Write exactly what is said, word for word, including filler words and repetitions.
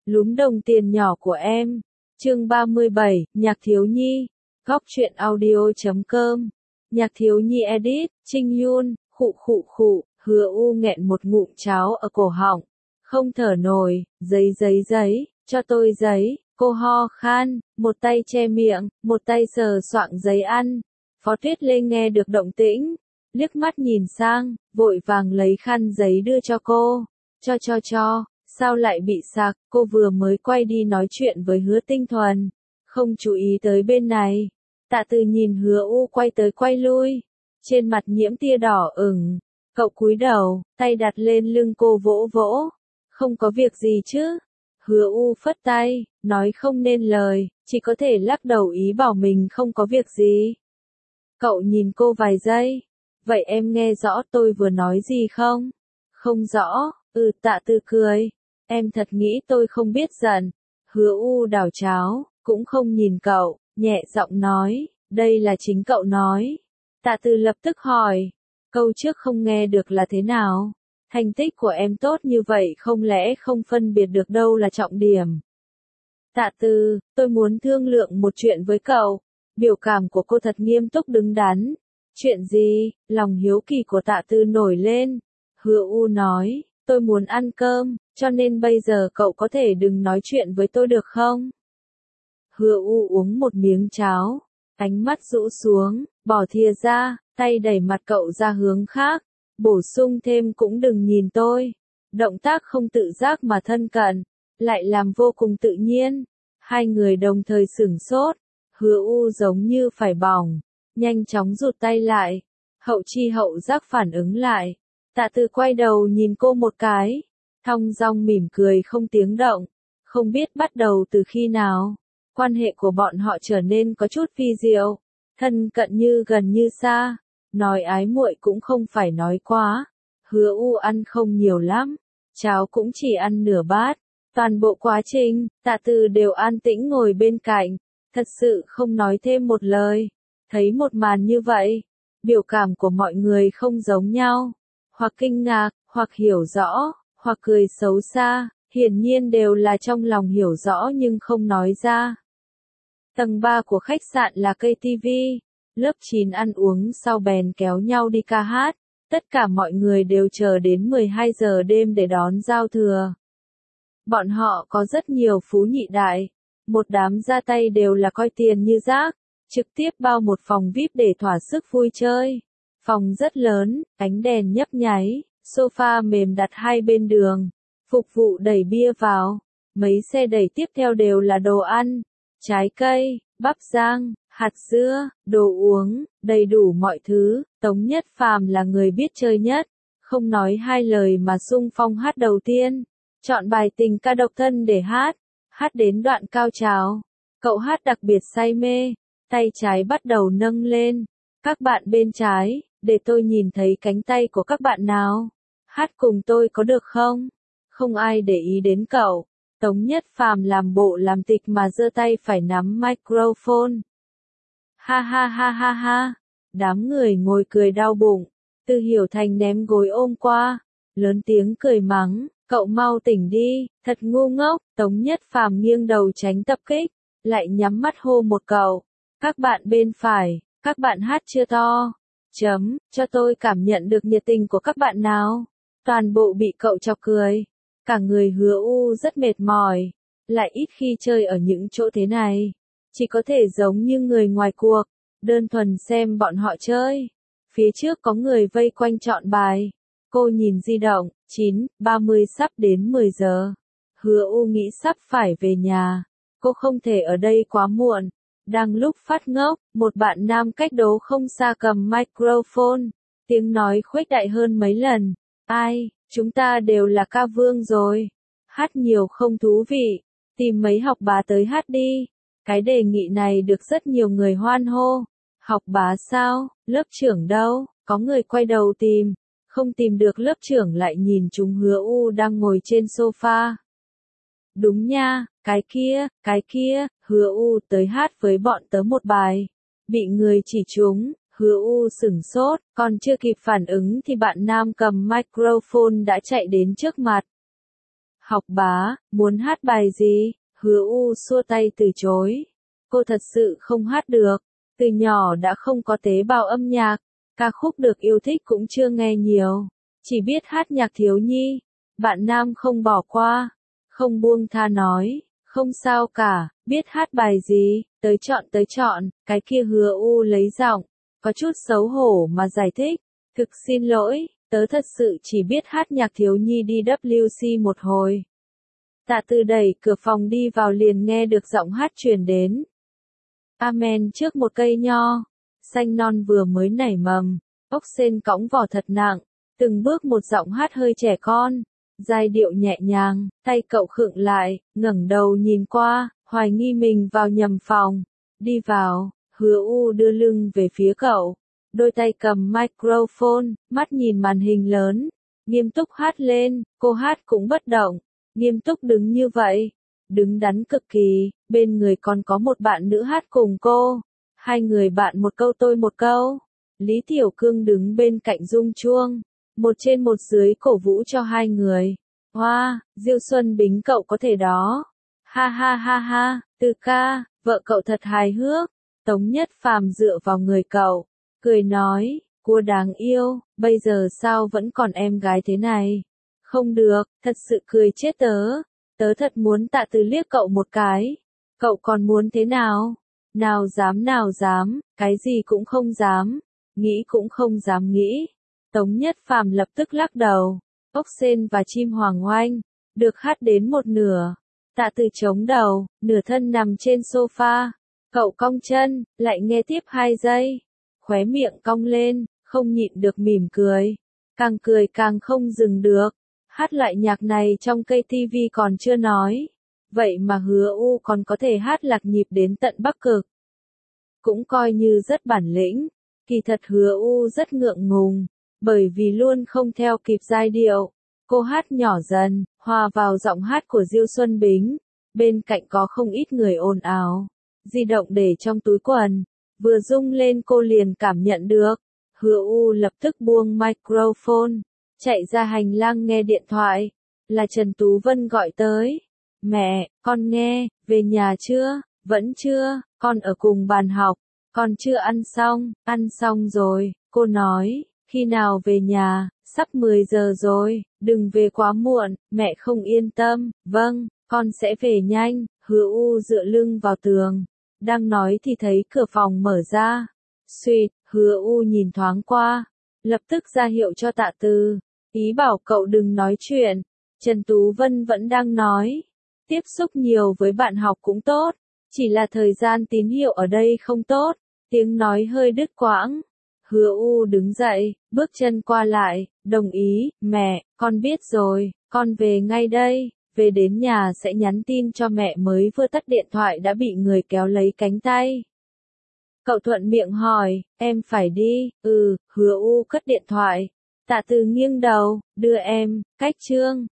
Lúm đồng tiền nhỏ của em. Chương ba mươi bảy, Nhạc Thiếu Nhi. Góc truyện audio chấm com. Nhạc Thiếu Nhi edit, Trinh Yun, khụ khụ khụ, Hứa U nghẹn một ngụm cháo ở cổ họng. Không thở nổi, giấy giấy giấy, cho tôi giấy, cô ho khan, một tay che miệng, một tay sờ soạng giấy ăn. Phó Tuyết Lê nghe được động tĩnh, liếc mắt nhìn sang, vội vàng lấy khăn giấy đưa cho cô. Cho cho cho, sao lại bị sặc, cô vừa mới quay đi nói chuyện với Hứa Tinh Thuần, không chú ý tới bên này. Tạ Từ nhìn Hứa U quay tới quay lui, trên mặt nhiễm tia đỏ ửng, cậu cúi đầu, tay đặt lên lưng cô vỗ vỗ. Không có việc gì chứ? Hứa U phất tay, nói không nên lời, chỉ có thể lắc đầu ý bảo mình không có việc gì. Cậu nhìn cô vài giây, vậy em nghe rõ tôi vừa nói gì không? Không rõ, ừ Tạ Từ cười, em thật nghĩ tôi không biết giận. Hứa U đảo cháo, cũng không nhìn cậu, nhẹ giọng nói, đây là chính cậu nói. Tạ Từ lập tức hỏi, câu trước không nghe được là thế nào? Thành tích của em tốt như vậy không lẽ không phân biệt được đâu là trọng điểm? Tạ Từ, tôi muốn thương lượng một chuyện với cậu. Biểu cảm của cô thật nghiêm túc đứng đắn. Chuyện gì? Lòng hiếu kỳ của Tạ Từ nổi lên. Hứa U nói, tôi muốn ăn cơm, cho nên bây giờ cậu có thể đừng nói chuyện với tôi được không? Hứa U uống một miếng cháo, ánh mắt rũ xuống, bỏ thìa ra, tay đẩy mặt cậu ra hướng khác. Bổ sung thêm cũng đừng nhìn tôi. Động tác không tự giác mà thân cận, lại làm vô cùng tự nhiên. Hai người đồng thời sửng sốt. Hứa U giống như phải bỏng, nhanh chóng rụt tay lại. Hậu chi hậu giác phản ứng lại. Tạ Từ quay đầu nhìn cô một cái, thong dong mỉm cười không tiếng động. Không biết bắt đầu từ khi nào, quan hệ của bọn họ trở nên có chút vi diệu, thân cận như gần như xa. Nói ái muội cũng không phải nói quá. Hứa U ăn không nhiều lắm, cháo cũng chỉ ăn nửa bát. Toàn bộ quá trình, Tạ Từ đều an tĩnh ngồi bên cạnh, thật sự không nói thêm một lời. Thấy một màn như vậy, biểu cảm của mọi người không giống nhau, hoặc kinh ngạc, hoặc hiểu rõ, hoặc cười xấu xa, hiển nhiên đều là trong lòng hiểu rõ nhưng không nói ra. Tầng ba của khách sạn là cây tivi. Lớp chín ăn uống sau bèn kéo nhau đi ca hát, tất cả mọi người đều chờ đến mười hai giờ đêm để đón giao thừa. Bọn họ có rất nhiều phú nhị đại, một đám ra tay đều là coi tiền như rác, trực tiếp bao một phòng vi ai pi để thỏa sức vui chơi. Phòng rất lớn, ánh đèn nhấp nháy, sofa mềm đặt hai bên đường, phục vụ đẩy bia vào, mấy xe đẩy tiếp theo đều là đồ ăn, trái cây, bắp rang, hạt dưa, đồ uống, đầy đủ mọi thứ. Tống Nhất Phàm là người biết chơi nhất, không nói hai lời mà xung phong hát đầu tiên, chọn bài tình ca độc thân để hát, hát đến đoạn cao trào. Cậu hát đặc biệt say mê, tay trái bắt đầu nâng lên. Các bạn bên trái, để tôi nhìn thấy cánh tay của các bạn nào. Hát cùng tôi có được không? Không ai để ý đến cậu. Tống Nhất Phàm làm bộ làm tịch mà giơ tay phải nắm microphone. Ha ha ha ha ha, đám người ngồi cười đau bụng. Từ Hiểu Thành ném gối ôm qua, lớn tiếng cười mắng, cậu mau tỉnh đi, thật ngu ngốc. Tống Nhất Phàm nghiêng đầu tránh tập kích, lại nhắm mắt hô một câu, các bạn bên phải, các bạn hát chưa to, chấm, cho tôi cảm nhận được nhiệt tình của các bạn nào. Toàn bộ bị cậu chọc cười, cả người Hứa U rất mệt mỏi, lại ít khi chơi ở những chỗ thế này. Chỉ có thể giống như người ngoài cuộc, đơn thuần xem bọn họ chơi. Phía trước có người vây quanh chọn bài. Cô nhìn di động, chín, ba mươi sắp đến mười giờ. Hứa U nghĩ sắp phải về nhà. Cô không thể ở đây quá muộn. Đang lúc phát ngốc, một bạn nam cách đó không xa cầm microphone. Tiếng nói khuếch đại hơn mấy lần. Ai, chúng ta đều là ca vương rồi. Hát nhiều không thú vị. Tìm mấy học bá tới hát đi. Cái đề nghị này được rất nhiều người hoan hô. Học bá sao? Lớp trưởng đâu? Có người quay đầu tìm. Không tìm được lớp trưởng lại nhìn chúng Hứa U đang ngồi trên sofa. Đúng nha, cái kia, cái kia, Hứa U tới hát với bọn tớ một bài. Bị người chỉ trúng, Hứa U sửng sốt, còn chưa kịp phản ứng thì bạn nam cầm microphone đã chạy đến trước mặt. Học bá, muốn hát bài gì? Hứa U xua tay từ chối. Cô thật sự không hát được. Từ nhỏ đã không có tế bào âm nhạc. Ca khúc được yêu thích cũng chưa nghe nhiều. Chỉ biết hát nhạc thiếu nhi. Bạn nam không bỏ qua. Không buông tha nói. Không sao cả, biết hát bài gì, tới chọn tới chọn. Cái kia Hứa U lấy giọng, có chút xấu hổ mà giải thích. Thực xin lỗi, tớ thật sự chỉ biết hát nhạc thiếu nhi đi W C một hồi. Tạ Từ đẩy cửa phòng đi vào liền nghe được giọng hát truyền đến. Amen trước một cây nho, xanh non vừa mới nảy mầm, ốc sên cõng vỏ thật nặng, từng bước một giọng hát hơi trẻ con, giai điệu nhẹ nhàng, tay cậu khựng lại, ngẩng đầu nhìn qua, hoài nghi mình vào nhầm phòng. Đi vào, Hứa U đưa lưng về phía cậu, đôi tay cầm microphone, mắt nhìn màn hình lớn, nghiêm túc hát lên, cô hát cũng bất động, nghiêm túc đứng như vậy, đứng đắn cực kỳ, bên người còn có một bạn nữ hát cùng cô, hai người bạn một câu tôi một câu. Lý Tiểu Cương đứng bên cạnh rung chuông, một trên một dưới cổ vũ cho hai người. Hoa, wow, Diêu Xuân Bính cậu có thể đó. Ha ha ha ha, Từ ca, vợ cậu thật hài hước. Tống Nhất Phàm dựa vào người cậu, cười nói, cua đáng yêu, bây giờ sao vẫn còn em gái thế này? Không được, thật sự cười chết tớ. Tớ thật muốn Tạ Từ liếc cậu một cái. Cậu còn muốn thế nào? Nào dám nào dám, cái gì cũng không dám, nghĩ cũng không dám nghĩ. Tống Nhất Phàm lập tức lắc đầu. Ốc sên và chim hoàng oanh, được hát đến một nửa. Tạ Từ chống đầu, nửa thân nằm trên sofa. Cậu cong chân, lại nghe tiếp hai giây. Khóe miệng cong lên, không nhịn được mỉm cười. Càng cười càng không dừng được. Hát lại nhạc này trong cây ti vi còn chưa nói. Vậy mà Hứa U còn có thể hát lạc nhịp đến tận Bắc Cực. Cũng coi như rất bản lĩnh. Kỳ thật Hứa U rất ngượng ngùng, bởi vì luôn không theo kịp giai điệu. Cô hát nhỏ dần, hòa vào giọng hát của Diêu Xuân Bính. Bên cạnh có không ít người ồn ào. Di động để trong túi quần. Vừa rung lên cô liền cảm nhận được. Hứa U lập tức buông microphone. Chạy ra hành lang nghe điện thoại. Là Trần Tú Vân gọi tới. Mẹ, con nghe, về nhà chưa? Vẫn chưa, con ở cùng bàn học. Con chưa ăn xong, ăn xong rồi, cô nói. Khi nào về nhà? Sắp mười giờ rồi, đừng về quá muộn, mẹ không yên tâm. Vâng, con sẽ về nhanh. Hứa U dựa lưng vào tường. Đang nói thì thấy cửa phòng mở ra. Xuyệt, Hứa U nhìn thoáng qua. Lập tức ra hiệu cho Tạ Từ. Ý bảo cậu đừng nói chuyện. Trần Tú Vân vẫn đang nói. Tiếp xúc nhiều với bạn học cũng tốt. Chỉ là thời gian tín hiệu ở đây không tốt. Tiếng nói hơi đứt quãng. Hứa U đứng dậy, bước chân qua lại, đồng ý, mẹ, con biết rồi, con về ngay đây, về đến nhà sẽ nhắn tin cho mẹ. Mới vừa tắt điện thoại đã bị người kéo lấy cánh tay. Cậu thuận miệng hỏi, em phải đi, ừ, Hứa U cất điện thoại. Tạ Từ nghiêng đầu, đưa em, cách chương.